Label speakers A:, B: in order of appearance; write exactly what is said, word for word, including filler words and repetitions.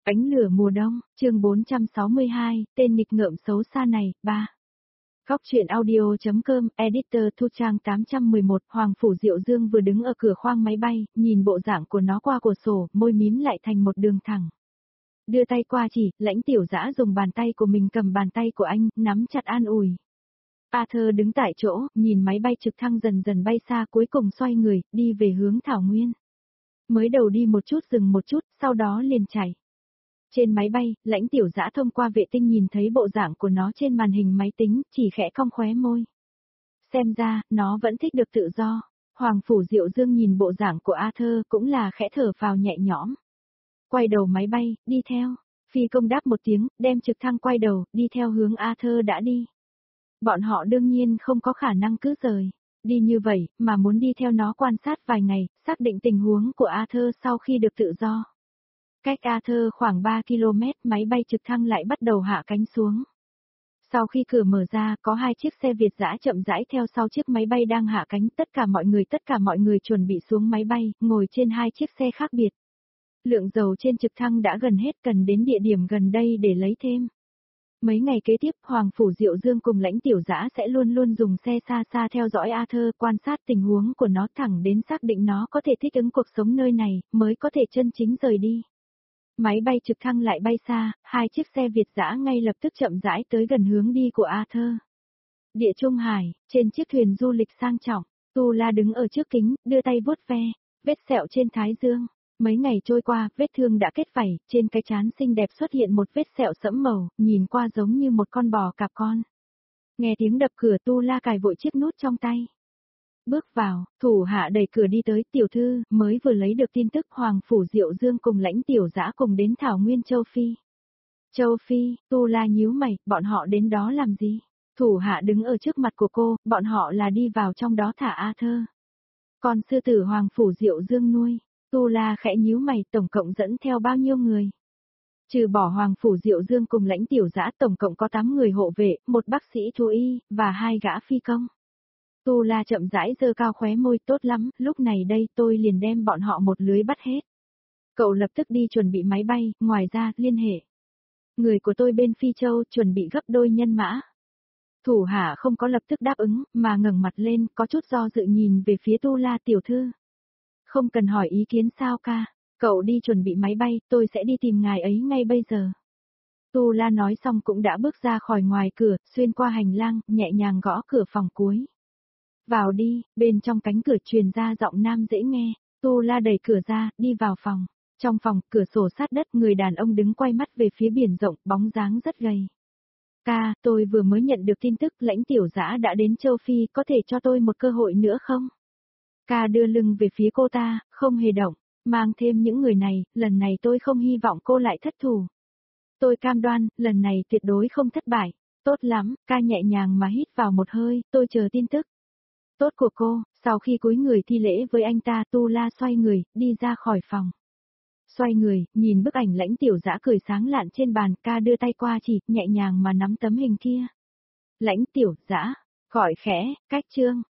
A: Ánh lửa mùa đông, chương bốn trăm sáu mươi hai, tên nghịch ngợm xấu xa này, ba. Góc truyện audio.com, editor Thu Trang tám trăm mười một, Hoàng Phủ Diệu Dương vừa đứng ở cửa khoang máy bay, nhìn bộ dạng của nó qua cửa sổ, môi mím lại thành một đường thẳng. Đưa tay qua chỉ, Lãnh Tiểu Dã dùng bàn tay của mình cầm bàn tay của anh, nắm chặt an ủi. Arthur đứng tại chỗ, nhìn máy bay trực thăng dần dần bay xa, cuối cùng xoay người, đi về hướng Thảo Nguyên. Mới đầu đi một chút dừng một chút, sau đó liền chạy. Trên máy bay, Lãnh Tiểu Dã thông qua vệ tinh nhìn thấy bộ dạng của nó trên màn hình máy tính, chỉ khẽ cong khóe môi. Xem ra, nó vẫn thích được tự do. Hoàng Phủ Diệu Dương nhìn bộ dạng của Arthur cũng là khẽ thở phào nhẹ nhõm. Quay đầu máy bay, đi theo. Phi công đáp một tiếng, đem trực thăng quay đầu, đi theo hướng Arthur đã đi. Bọn họ đương nhiên không có khả năng cứ rời. Đi như vậy, mà muốn đi theo nó quan sát vài ngày, xác định tình huống của Arthur sau khi được tự do. Cách Arthur khoảng ba ki lô mét, máy bay trực thăng lại bắt đầu hạ cánh xuống. Sau khi cửa mở ra, có hai chiếc xe Việt dã chậm rãi theo sau chiếc máy bay đang hạ cánh, tất cả mọi người tất cả mọi người chuẩn bị xuống máy bay, ngồi trên hai chiếc xe khác biệt. Lượng dầu trên trực thăng đã gần hết, cần đến địa điểm gần đây để lấy thêm. Mấy ngày kế tiếp, Hoàng Phủ Diệu Dương cùng Lãnh Tiểu Dã sẽ luôn luôn dùng xe xa xa theo dõi Arthur, quan sát tình huống của nó thẳng đến xác định nó có thể thích ứng cuộc sống nơi này, mới có thể chân chính rời đi. Máy bay trực thăng lại bay xa, hai chiếc xe Việt dã ngay lập tức chậm rãi tới gần hướng đi của Arthur. Địa Trung Hải, trên chiếc thuyền du lịch sang trọng, Tu La đứng ở trước kính, đưa tay vuốt ve, vết sẹo trên thái dương. Mấy ngày trôi qua, vết thương đã kết vảy, trên cái trán xinh đẹp xuất hiện một vết sẹo sẫm màu, nhìn qua giống như một con bò cạp con. Nghe tiếng đập cửa, Tu La cài vội chiếc nút trong tay. Bước vào, thủ hạ đẩy cửa đi tới, tiểu thư, mới vừa lấy được tin tức Hoàng Phủ Diệu Dương cùng Lãnh Tiểu Dã cùng đến Thảo Nguyên Châu Phi. Châu Phi, Tu La nhíu mày, bọn họ đến đó làm gì? Thủ hạ đứng ở trước mặt của cô, bọn họ là đi vào trong đó thả Arthur. Còn sư tử Hoàng Phủ Diệu Dương nuôi, Tu La khẽ nhíu mày, tổng cộng dẫn theo bao nhiêu người? Trừ bỏ Hoàng Phủ Diệu Dương cùng Lãnh Tiểu Dã, tổng cộng có tám người hộ vệ, một bác sĩ thú y, và hai gã phi công. Tu La chậm rãi giơ cao khóe môi, tốt lắm, lúc này đây tôi liền đem bọn họ một lưới bắt hết. Cậu lập tức đi chuẩn bị máy bay, ngoài ra, liên hệ. Người của tôi bên Phi Châu chuẩn bị gấp đôi nhân mã. Thủ hạ không có lập tức đáp ứng, mà ngẩng mặt lên, có chút do dự nhìn về phía Tu La, tiểu thư. Không cần hỏi ý kiến sao ca, cậu đi chuẩn bị máy bay, tôi sẽ đi tìm ngài ấy ngay bây giờ. Tu La nói xong cũng đã bước ra khỏi ngoài cửa, xuyên qua hành lang, nhẹ nhàng gõ cửa phòng cuối. Vào đi, bên trong cánh cửa truyền ra giọng nam dễ nghe, Tu La đẩy cửa ra, đi vào phòng. Trong phòng, cửa sổ sát đất, người đàn ông đứng quay mắt về phía biển rộng, bóng dáng rất gầy. Ca, tôi vừa mới nhận được tin tức Lãnh Tiểu Dã đã đến Châu Phi, có thể cho tôi một cơ hội nữa không? Ca đưa lưng về phía cô ta, không hề động, mang thêm những người này, lần này tôi không hy vọng cô lại thất thủ. Tôi cam đoan, lần này tuyệt đối không thất bại. Tốt lắm, ca nhẹ nhàng mà hít vào một hơi, tôi chờ tin tức. Tốt của cô, sau khi cúi người thi lễ với anh ta, Tu La xoay người, đi ra khỏi phòng. Xoay người, nhìn bức ảnh Lãnh Tiểu Dã cười sáng lạn trên bàn, ca đưa tay qua chỉ, nhẹ nhàng mà nắm tấm hình kia. Lãnh Tiểu Dã, gọi khẽ, cách chương.